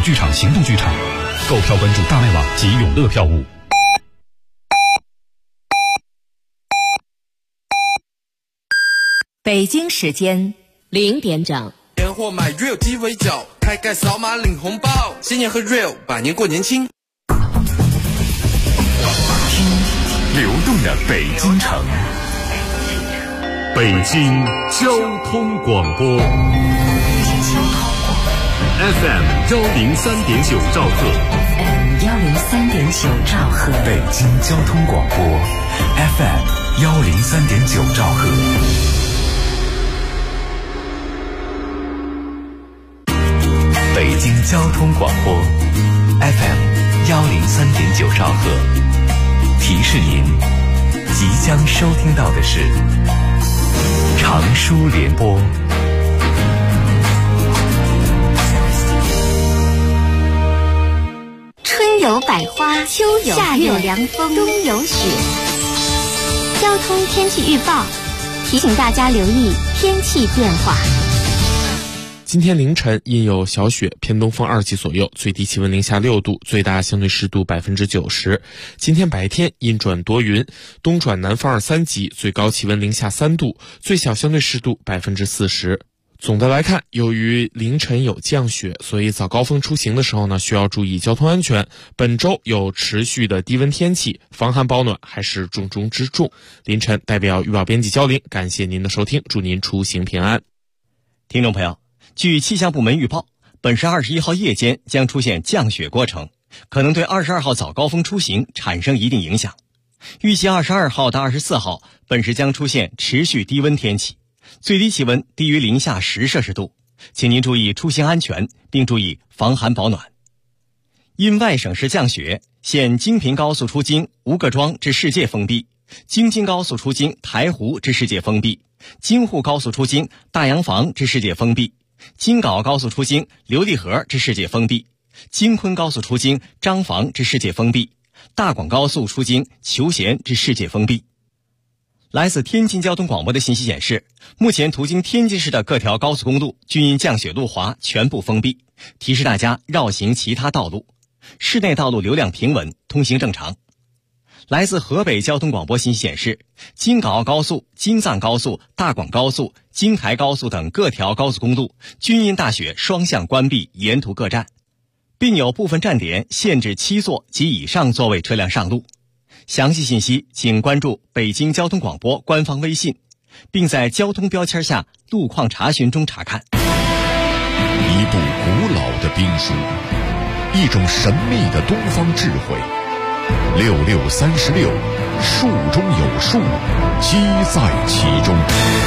剧场行动剧场，购票关注大麦网及永乐票务。 北京时间0点整。 年货买 real 鸡尾酒，开盖扫码领红包，新年和 real， 百年过年轻。 听流动的北京城，北京交通广播 FM 103.9兆赫 ，FM 103.9兆赫， 北京交通广播 FM 103.9兆赫。北京交通广播 FM 103.9兆赫，提示您，即将收听到的是长舒联播。 春有百花，秋有夏有凉风，冬有雪。交通天气预报提醒大家留意天气变化。 今天凌晨阴有小雪，偏东风2级左右，最低气温零下6度，最大相对湿度90%。今天白天阴转多云，东转南风2、3级，最高气温零下3度，最小相对湿度40%。总的来看，由于凌晨有降雪，所以早高峰出行的时候呢，需要注意交通安全。本周有持续的低温天气，防寒保暖还是重中之重。凌晨代表预报编辑焦林，感谢您的收听，祝您出行平安。 听众朋友，据气象部门预报，本市21号夜间将出现降雪过程，可能对22号早高峰出行产生一定影响。预计22号到24号，本市将出现持续低温天气，最低气温低于零下10摄氏度，请您注意出行安全，并注意防寒保暖。因外省市降雪，现京平高速出京吴各庄至世界封闭，京津高速出京台湖至世界封闭，京沪高速出京大洋房至世界封闭，京皋高速出京琉璃河至世界封闭，京昆高速出京张房至世界封闭，大广高速出京求贤至世界封闭。来自天津交通广播的信息显示，目前途经天津市的各条高速公路均因降雪路滑全部封闭，提示大家绕行其他道路。市内道路流量平稳，通行正常。来自河北交通广播信息显示，京港澳高速、京藏高速、大广高速、京台高速等各条高速公路均因大雪双向关闭沿途各站，并有部分站点限制7座及以上座位车辆上路。详细信息请关注北京交通广播官方微信，并在交通标签下路况查询中查看。 一部古老的兵书，一种神秘的东方智慧，6636，术中有术，机在其中。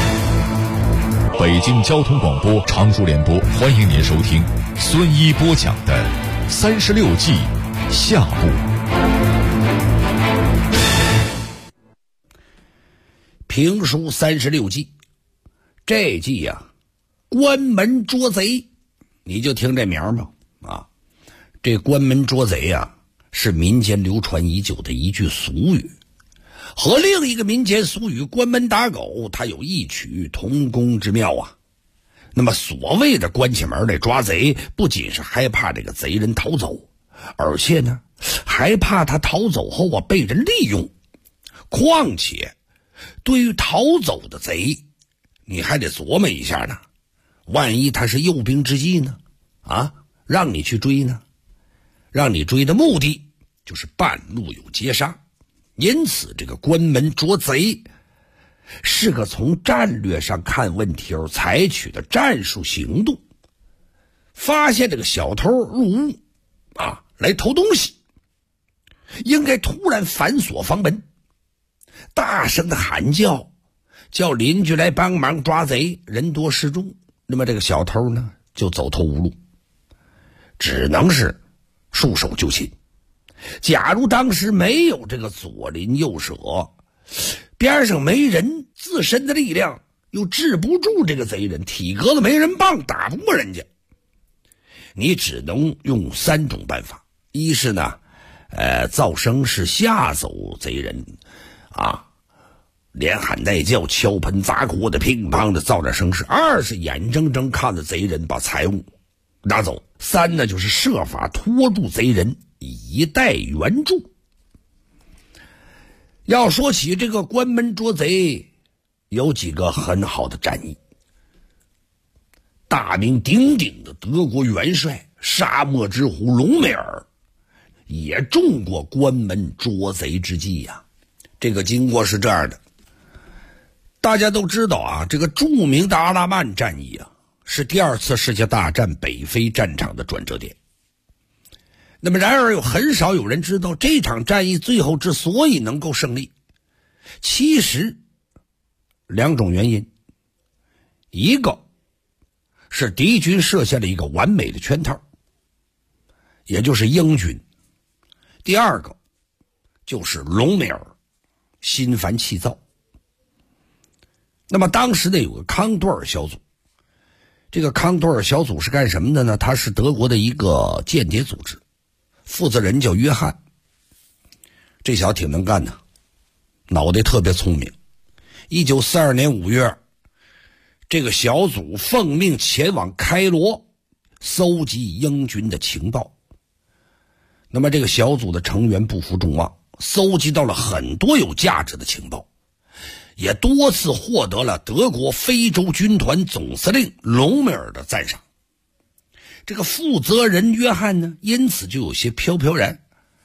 北京交通广播长舒联播，欢迎您收听孙一播讲的36计下部。 评书36计，这计呀，关门捉贼，你就听这名吧。这关门捉贼呀，是民间流传已久的一句俗语，和另一个民间俗语关门打狗，它有异曲同工之妙啊。那么所谓的关起门来抓贼，不仅是害怕这个贼人逃走，而且呢，还怕他逃走后被人利用。况且对于逃走的贼，你还得琢磨一下呢，万一他是诱兵之计呢？让你去追呢？让你追的目的就是半路有劫杀。因此这个关门捉贼是个从战略上看问题而采取的战术行动。发现这个小偷入屋来偷东西，应该突然反锁房门，大声的喊叫，叫邻居来帮忙抓贼，人多势众，那么这个小偷呢就走投无路，只能是束手就擒。假如当时没有这个左邻右舍，边上没人，自身的力量又治不住这个贼人，体格子没人棒，打不过人家，你只能用3种办法。一是呢造声势吓走贼人连喊带叫，敲盆砸锅的，乒乓的造点声势。二是眼睁睁看着贼人把财物拿走；3呢就是设法拖住贼人，以待援助。要说起这个关门捉贼，有几个很好的战役。大名鼎鼎的德国元帅沙漠之虎隆美尔也中过关门捉贼之计呀。这个经过是这样的，大家都知道啊，这个著名的阿拉曼战役啊，是第2次世界大战北非战场的转折点。那么然而很少有人知道，这场战役最后之所以能够胜利，其实2种原因。一个是敌军设下了一个完美的圈套，也就是英军；第2个就是隆美尔心烦气躁。那么当时呢有个康多尔小组，这个康多尔小组是干什么的呢？它是德国的一个间谍组织，负责人叫约翰。这小子挺能干的，脑袋特别聪明。1942年5月，这个小组奉命前往开罗搜集英军的情报。那么这个小组的成员不负众望，搜集到了很多有价值的情报，也多次获得了德国非洲军团总司令隆美尔的赞赏。这个负责人约翰呢，因此就有些飘飘然。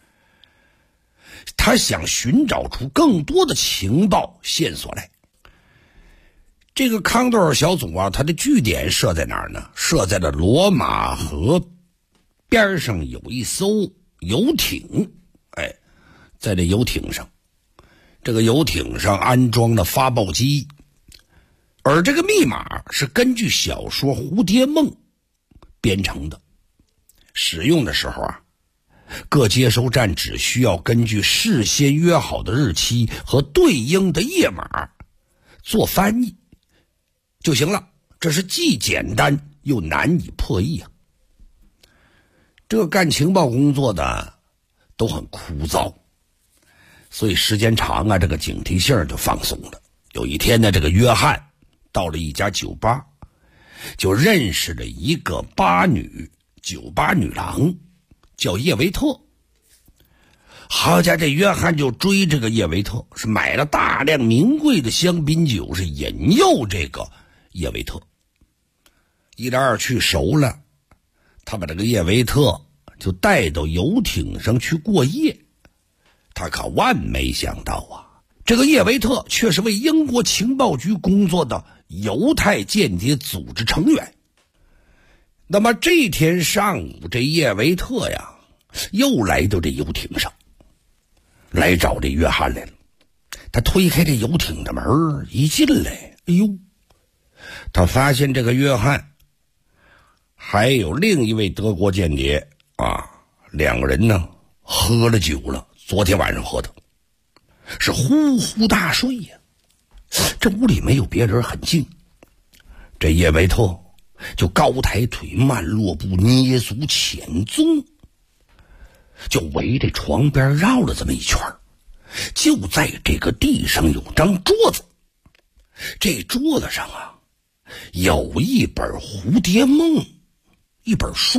他想寻找出更多的情报线索来。这个康多尔小组啊，它的据点设在哪儿呢？设在了罗马河边上有一艘游艇。在这游艇上，这个游艇上安装了发报机，而这个密码是根据小说《蝴蝶梦》编成的。使用的时候啊，各接收站只需要根据事先约好的日期和对应的页码做翻译就行了。这是既简单又难以破译啊。这个干情报工作的都很枯燥，所以时间长啊，这个警惕性就放松了。有一天呢，这个约翰到了一家酒吧，就认识了一个酒吧女郎，叫叶维特。好家伙，这约翰就追这个叶维特，是买了大量名贵的香槟酒，是引诱这个叶维特。一来二去熟了，他把这个叶维特就带到游艇上去过夜。他可万没想到啊，这个叶维特却是为英国情报局工作的犹太间谍组织成员。那么这天上午，这叶维特呀又来到这游艇上，来找这约翰来了。他推开这游艇的门，一进来，哎呦，他发现这个约翰还有另一位德国间谍啊，两个人呢喝了酒了，昨天晚上喝的，是呼呼大睡呀。这屋里没有别人，很静。这叶维特就高抬腿，慢落步，捏足潜踪，就围着床边绕了这么一圈。就在这个地上有张桌子，这桌子上啊有一本《蝴蝶梦》，一本书。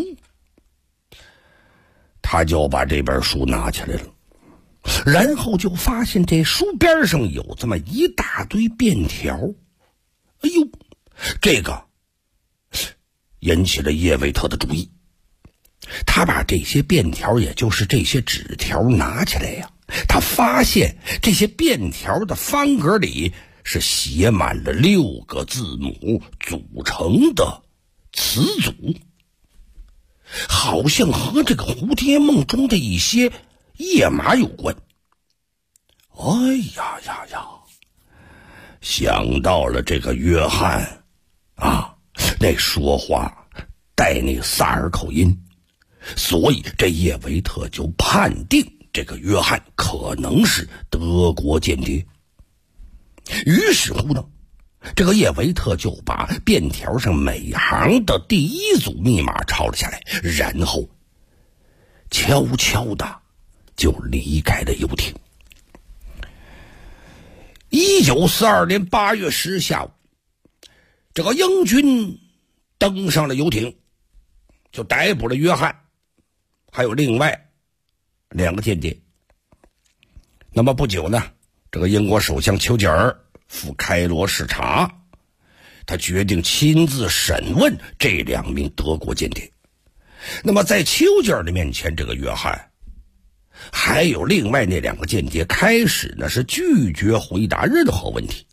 他就把这本书拿起来了，然后就发现这书边上有这么一大堆便条。哎呦，这个引起了叶维特的注意。他把这些便条，也就是这些纸条拿起来呀，他发现这些便条的方格里是写满了6个字母组成的词组，好像和这个蝴蝶梦中的一些页码有关。哎呀呀呀，想到了这个约翰啊，那说话带那个萨尔口音，所以这叶维特就判定这个约翰可能是德国间谍。于是乎呢，这个叶维特就把便条上每行的第一组密码抄了下来，然后悄悄的就离开了游艇。1942年8月10日下午，这个英军登上了游艇， 就逮捕了约翰，还有另外2个间谍。那么不久呢，这个英国首相丘吉尔赴开罗视察，他决定亲自审问这2名德国间谍。那么在丘吉尔的面前，这个约翰还有另外那2个间谍开始呢是拒绝回答任何问题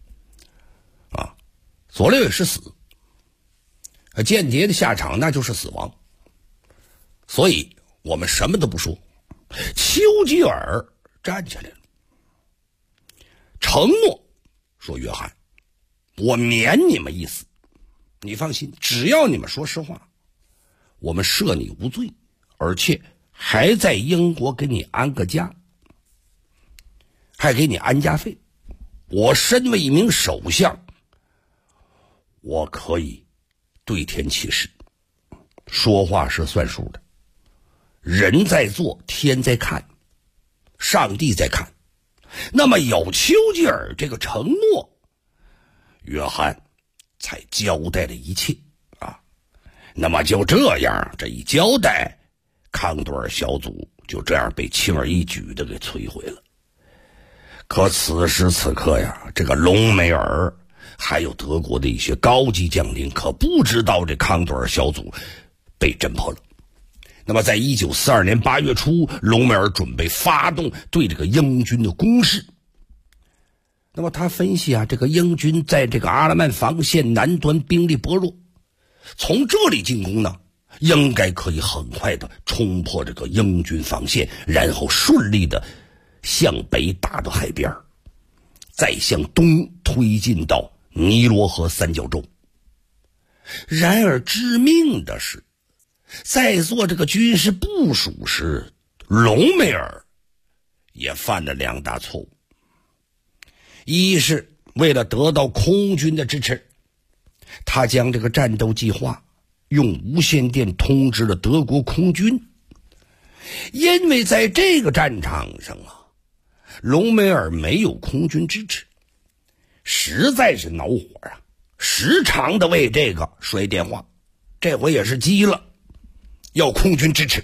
左列是死，间谍的下场那就是死亡。所以我们什么都不说，丘吉尔站起来了，承诺说：约翰，我免你们一死，你放心，只要你们说实话，我们赦你无罪，而且还在英国给你安个家，还给你安家费。我身为一名首相，我可以对天起誓，说话是算数的，人在做，天在看，上帝在看。那么有丘吉尔这个承诺，约翰才交代了一切那么就这样，这一交代，康多尔小组就这样被轻而易举的给摧毁了。可此时此刻呀，这个隆美尔还有德国的一些高级将领可不知道这康多尔小组被侦破了。那么在1942年8月初，隆美尔准备发动对这个英军的攻势。那么他分析这个英军在这个阿勒曼防线南端兵力薄弱，从这里进攻呢，应该可以很快的冲破这个英军防线，然后顺利的向北打到海边，再向东推进到尼罗河三角洲。然而致命的是，在做这个军事部署时，隆美尔也犯了2大错误。一是为了得到空军的支持，他将这个战斗计划用无线电通知了德国空军。因为在这个战场上隆美尔没有空军支持，实在是恼火时常的为这个摔电话，这回也是急了，要空军支持。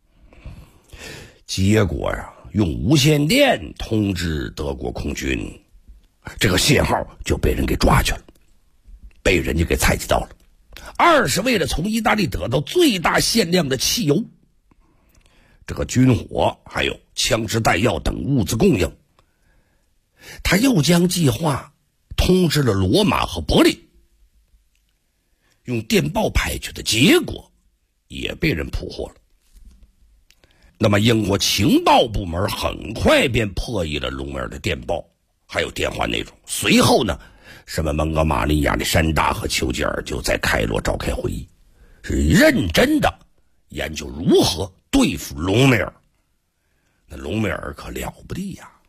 结果用无线电通知德国空军，这个信号就被人给抓去了，被人家给采集到了。二是为了从意大利得到最大限量的汽油，这个军火还有枪支弹药等物资供应，他又将计划通知了罗马和柏林，用电报派去的，结果也被人捕获了。那么英国情报部门很快便破译了隆美尔的电报还有电话内容。随后呢，什么蒙哥马利、亚历山大和丘吉尔就在开罗召开会议，是认真的研究如何对付隆美尔。那隆美尔可了不得呀！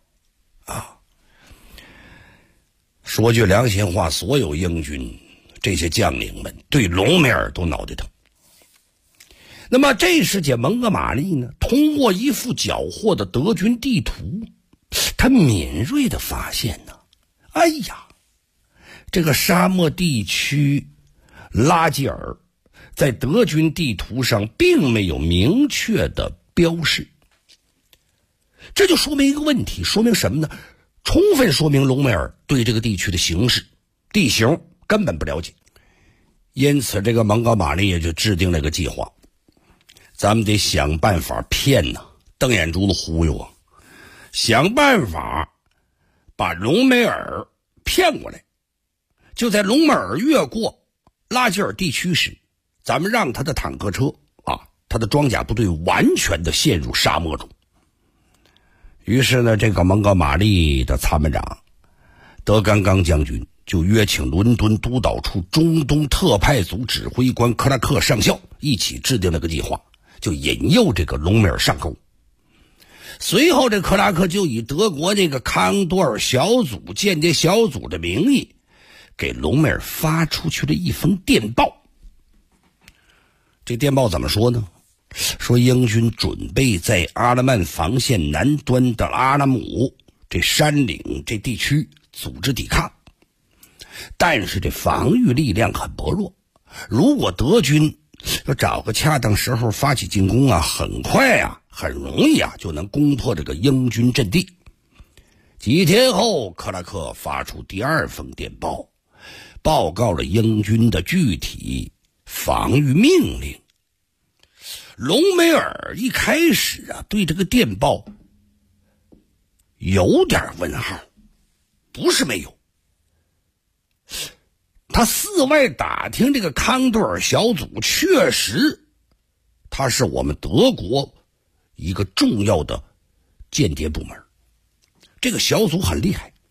说句良心话，所有英军这些将领们对隆美尔都脑袋疼。那么这时间蒙哥马利呢，通过一幅缴获的德军地图，他敏锐地发现呢，这个沙漠地区拉吉尔在德军地图上并没有明确的标示。这就说明一个问题，说明什么呢？充分说明隆美尔对这个地区的形势地形根本不了解。因此这个蒙哥马利也就制定了个计划，咱们得想办法骗瞪眼珠子忽悠想办法把隆美尔骗过来。就在隆美尔越过拉吉尔地区时，咱们让他的坦克车他的装甲部队完全的陷入沙漠中。于是呢，这个蒙哥马利的参谋长德甘刚将军就约请伦敦督导处中东特派组指挥官克拉克上校一起制定了个计划，就引诱这个隆美尔上钩。随后这克拉克就以德国这个康多尔小组间谍小组的名义给隆美尔发出去了一封电报。这电报怎么说呢？说英军准备在阿勒曼防线南端的阿拉姆这山岭这地区组织抵抗，但是这防御力量很薄弱，如果德军要找个恰当时候发起进攻啊，很快啊，很容易啊，就能攻破这个英军阵地。几天后，克拉克发出第2封电报，报告了英军的具体防御命令。隆美尔一开始啊，对这个电报有点问号，不是没有。他四外打听这个康多尔小组，确实他是我们德国一个重要的间谍部门，这个小组很厉害。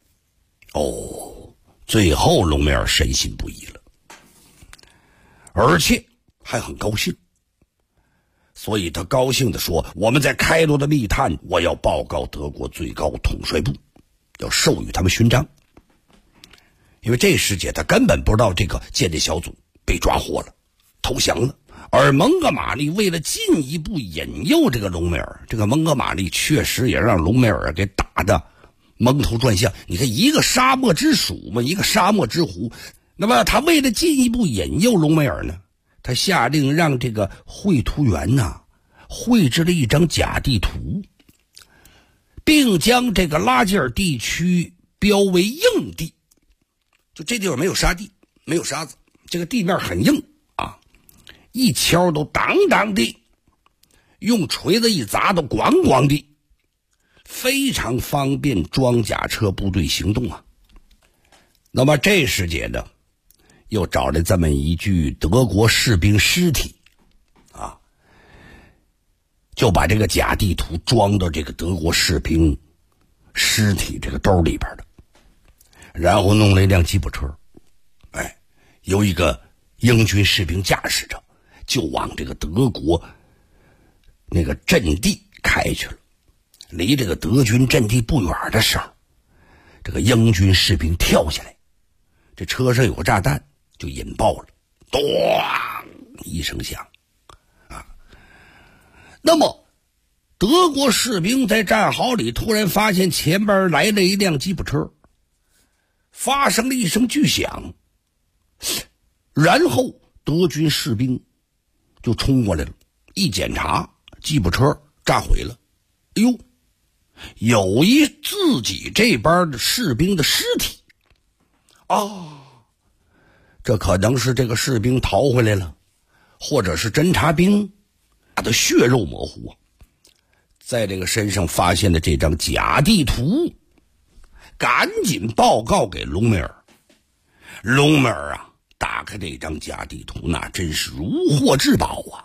最后隆美尔深信不疑了，而且还很高兴，所以他高兴地说，我们在开罗的密探，我要报告德国最高统帅部，要授予他们勋章。因为这时节他根本不知道这个间谍小组被抓获了，投降了。而蒙哥马利为了进一步引诱这个隆美尔，这个蒙哥马利确实也让隆美尔给打的蒙头转向。你看，一个沙漠之鼠嘛，一个沙漠之狐。那么他为了进一步引诱隆美尔呢，他下令让这个绘图员绘制了一张假地图，并将这个拉吉尔地区标为硬地。就这地方没有沙地，没有沙子，这个地面很硬啊，一敲都当当的，用锤子一砸都咣咣的，非常方便装甲车部队行动啊。那么这时节呢，又找来这么一具德国士兵尸体啊，就把这个假地图装到这个德国士兵尸体这个兜里边的，然后弄了一辆吉普车，由一个英军士兵驾驶着，就往这个德国那个阵地开去了。离这个德军阵地不远的时候，这个英军士兵跳下来，这车上有个炸弹，就引爆了，咚一声响啊。那么德国士兵在战壕里突然发现前边来了一辆吉普车，发生了一声巨响，然后德军士兵就冲过来了，一检查吉普车炸毁了，哎呦，有一自己这边的士兵的尸体这可能是这个士兵逃回来了，或者是侦察兵，他的血肉模糊啊，在这个身上发现的这张假地图，赶紧报告给隆美尔。隆美尔打开这张假地图，那真是如获至宝啊。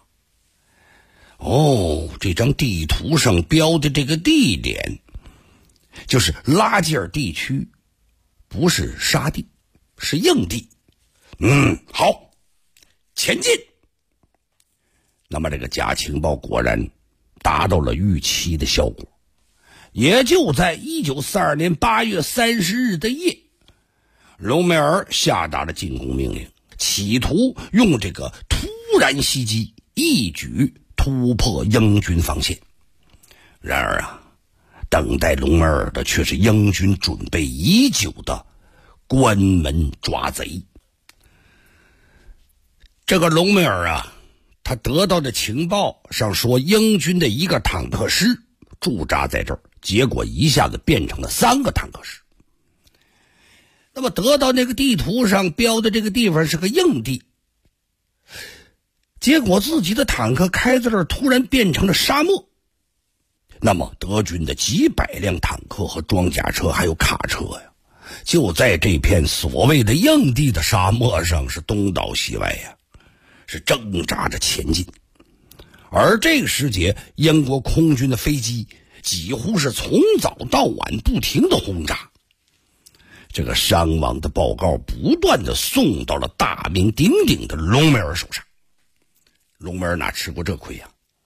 这张地图上标的这个地点就是拉吉尔地区，不是沙地，是硬地。好，前进。那么这个假情报果然达到了预期的效果。也就在1942年8月30日的夜，隆美尔下达了进攻命令，企图用这个突然袭击一举突破英军防线。然而等待隆美尔的却是英军准备已久的关门抓贼。这个隆美尔他得到的情报上说，英军的一个坦克师驻扎在这儿，结果一下子变成了3个坦克师。那么得到那个地图上标的这个地方是个硬地，结果自己的坦克开在这儿突然变成了沙漠。那么德军的几百辆坦克和装甲车还有卡车就在这片所谓的硬地的沙漠上是东倒西歪是挣扎着前进。而这个时节，英国空军的飞机几乎是从早到晚不停的轰炸，这个伤亡的报告不断的送到了大名鼎鼎的隆美尔手上。隆美尔哪吃过这亏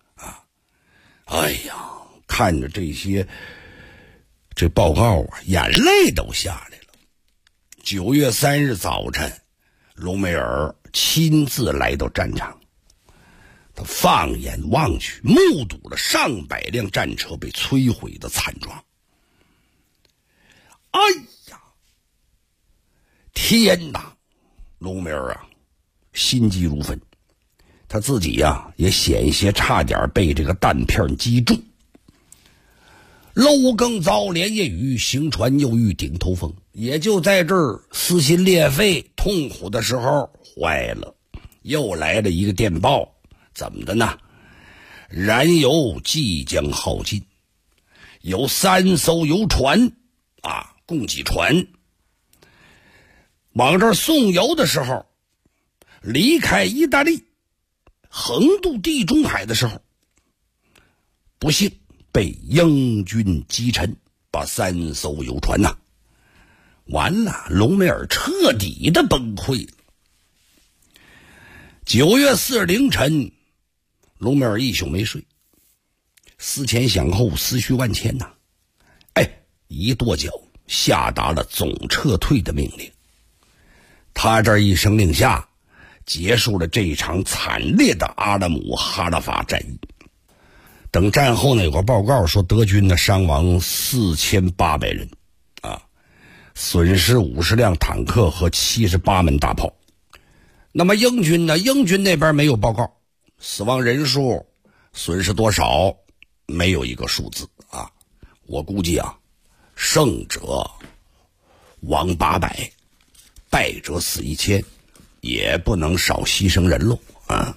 看着这报告眼泪都下来了。9月3日早晨，隆美尔亲自来到战场，他放眼望去，目睹了上百辆战车被摧毁的惨状。天哪！隆美尔心急如焚， 他自己呀也险些差点被这个弹片击中。漏更遭连夜雨，行船又遇顶头风。也就在这儿撕心裂肺痛苦的时候，坏了，又来了一个电报。怎么的呢？燃油即将耗尽，有3艘游船供给船往这儿送油的时候，离开意大利横渡地中海的时候，不幸被英军击沉，把3艘游船完了，隆美尔彻底的崩溃了。9月4日凌晨，隆美尔一宿没睡，思前想后，思绪万千一跺脚下达了总撤退的命令。他这一声令下，结束了这场惨烈的阿拉姆哈拉法战役。等战后呢，有个报告说德军呢伤亡4800人损失50辆坦克和78门大炮。那么英军呢？英军那边没有报告，死亡人数、损失多少没有一个数字我估计胜者亡800，败者死1000，也不能少牺牲人喽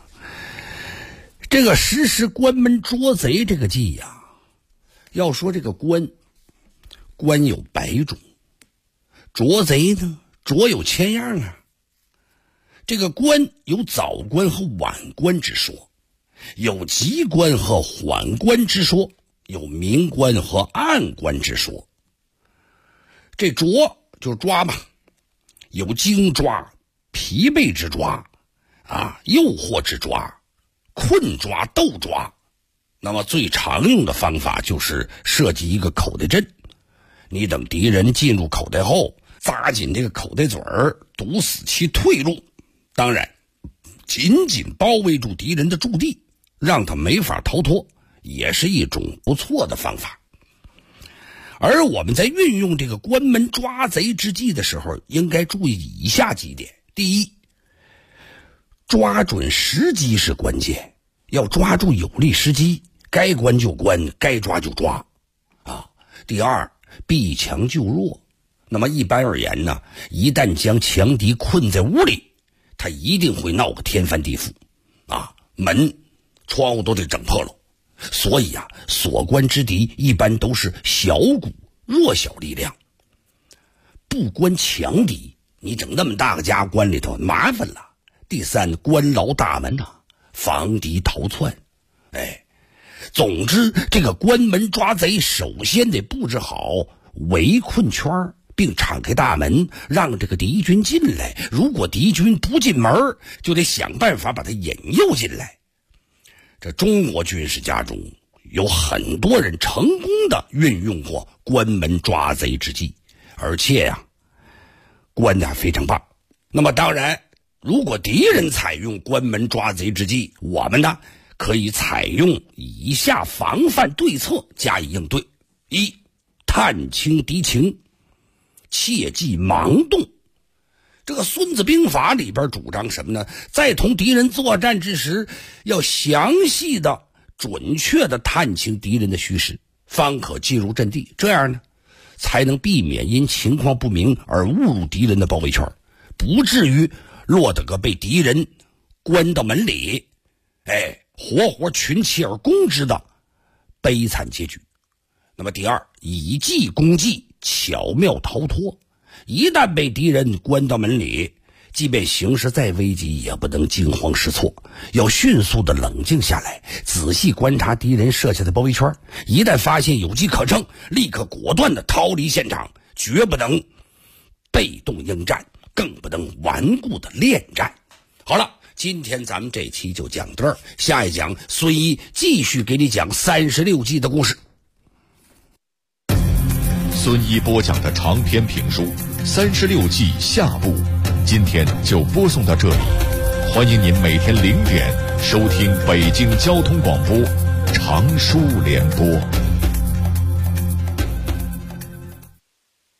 这个实施关门捉贼这个计要说这个关有100种，捉贼呢捉有1000样这个关有早关和晚关之说，有急关和缓关之说，有明关和暗关之说。这捉就抓吧，有惊抓、疲惫之抓诱惑之抓、困抓、斗抓。那么最常用的方法就是设计一个口袋阵，你等敌人进入口袋后，扎紧这个口袋嘴儿，堵死其退路。当然紧紧包围住敌人的驻地，让他没法逃脱，也是一种不错的方法。而我们在运用这个关门抓贼之计的时候，应该注意以下几点。第一，抓准时机是关键，要抓住有利时机，该关就关，该抓就抓第二，避强就弱。那么一般而言呢，一旦将强敌困在屋里，他一定会闹个天翻地覆门窗户都得整破了。所以所关之敌一般都是小股弱小力量，不关强敌，你整那么大个家关里头麻烦了。第三，关牢大门防敌逃窜。总之这个关门抓贼首先得布置好围困圈，并敞开大门，让这个敌军进来。如果敌军不进门，就得想办法把他引诱进来。这中国军事家中有很多人成功的运用过关门抓贼之计，而且关得非常棒。那么当然，如果敌人采用关门抓贼之计，我们呢可以采用以下防范对策加以应对。一，探清敌情，切忌盲动。这个《孙子兵法》里边主张什么呢？在同敌人作战之时，要详细的、准确的探清敌人的虚实，方可进入阵地。这样呢，才能避免因情况不明而误入敌人的包围圈，不至于落得个被敌人关到门里，活活群起而攻之的悲惨结局。那么第二，以计攻计，巧妙逃脱。一旦被敌人关到门里，即便形势再危急，也不能惊慌失措，要迅速的冷静下来，仔细观察敌人设下的包围圈。一旦发现有机可乘，立刻果断的逃离现场，绝不能被动应战，更不能顽固的恋战。好了，今天咱们这期就讲到这儿，下一讲孙一继续给你讲36计的故事。 孙一播讲的长篇评书《36计》下部，今天就播送到这里。欢迎您每天0点收听北京交通广播长书联播。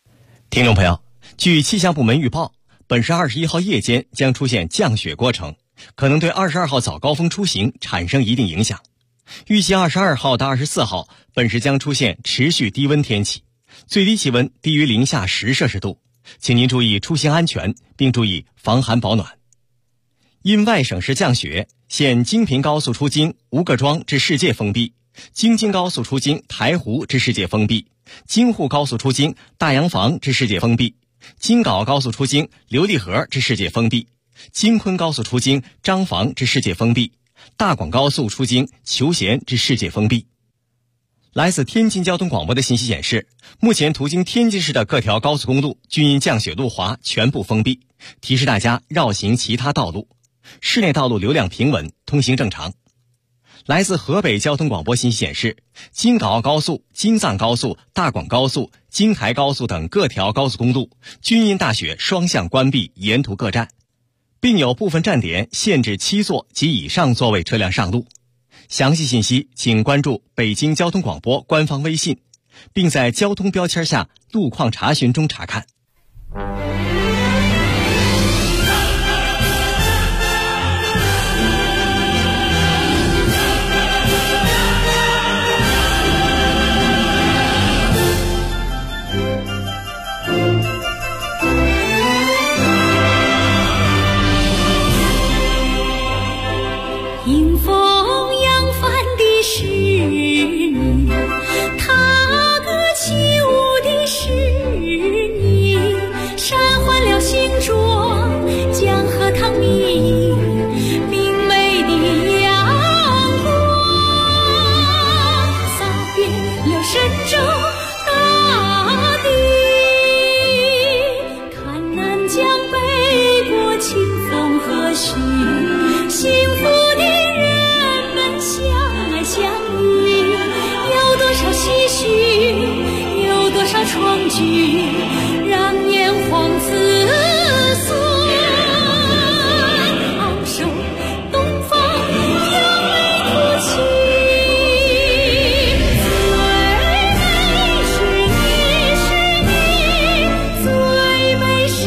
听众朋友，据气象部门预报，本市21号夜间将出现降雪过程， 可能对22号早高峰出行产生一定影响。预计22号到24号本市将出现持续低温天气，最低气温低于零下10摄氏度，请您注意出行安全，并注意防寒保暖。因外省市降雪，现京平高速出京吴各庄至世界封闭，京津高速出京台湖至世界封闭，京沪高速出京大洋房至世界封闭，京皋高速出京刘立河至世界封闭，京昆高速出京张房至世界封闭，大广高速出京求贤至世界封闭。来自天津交通广播的信息显示，目前途经天津市的各条高速公路均因降雪路滑全部封闭，提示大家绕行其他道路。市内道路流量平稳，通行正常。来自河北交通广播信息显示，京港澳高速、京藏高速、大广高速、京台高速等各条高速公路均因大雪双向关闭沿途各站，并有部分站点限制7座及以上座位车辆上路。详细信息请关注北京交通广播官方微信，并在交通标签下路况查询中查看。 迎风扬帆的是你，踏歌起舞的是你，闪换了星浊，江河淌明，明媚的阳光洒遍了神州大地，看南疆北国清风和煦，幸福相遇，有多少唏嘘，有多少创举，让炎黄子孙昂首东方扬眉吐气。最美是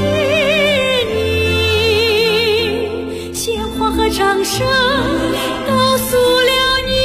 你，鲜花和掌声告诉了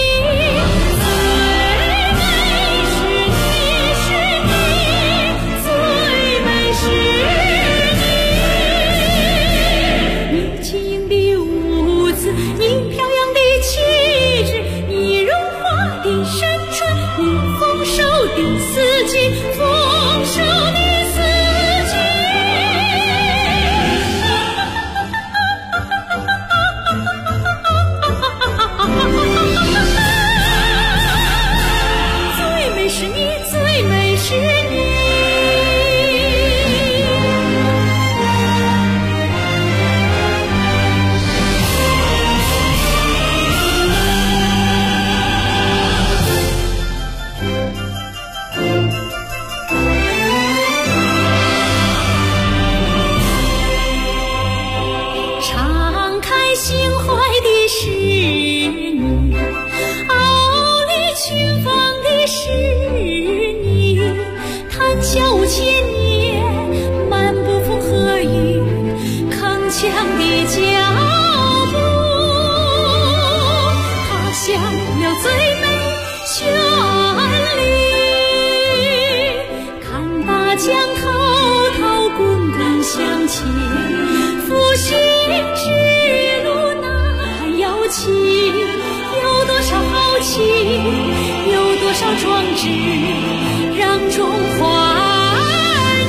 有多少壮志，让中华儿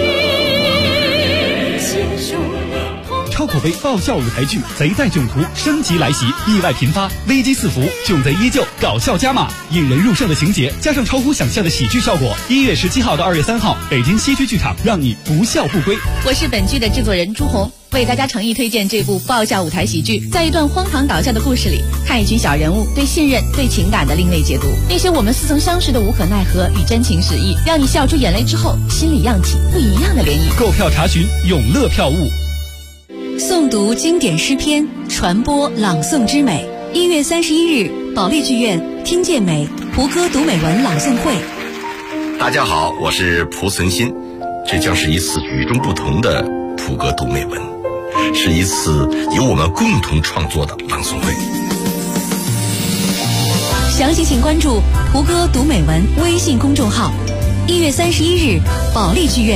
女携手。 超口碑爆笑舞台剧《贼在囧途》升级来袭，意外频发，危机四伏，囧贼依旧，搞笑加码，引人入胜的情节加上超乎想象的喜剧效果。1月17号到2月3号，北京西区剧场，让你不笑不归。 我是本剧的制作人朱红，为大家诚意推荐这部爆笑舞台喜剧。在一段荒唐搞笑的故事里，看一群小人物对信任、对情感的另类解读，那些我们似曾相识的无可奈何与真情实意，让你笑出眼泪之后，心里漾起不一样的涟漪。 购票查询永乐票务。 诵读经典诗篇，传播朗诵之美。1月31日，保利剧院听见美胡歌读美文朗诵会。 大家好，我是蒲存昕，这将是一次与众不同的胡歌读美文。 是一次由我们共同创作的朗诵会。 详细请关注胡歌读美文微信公众号。1月31日，保利剧院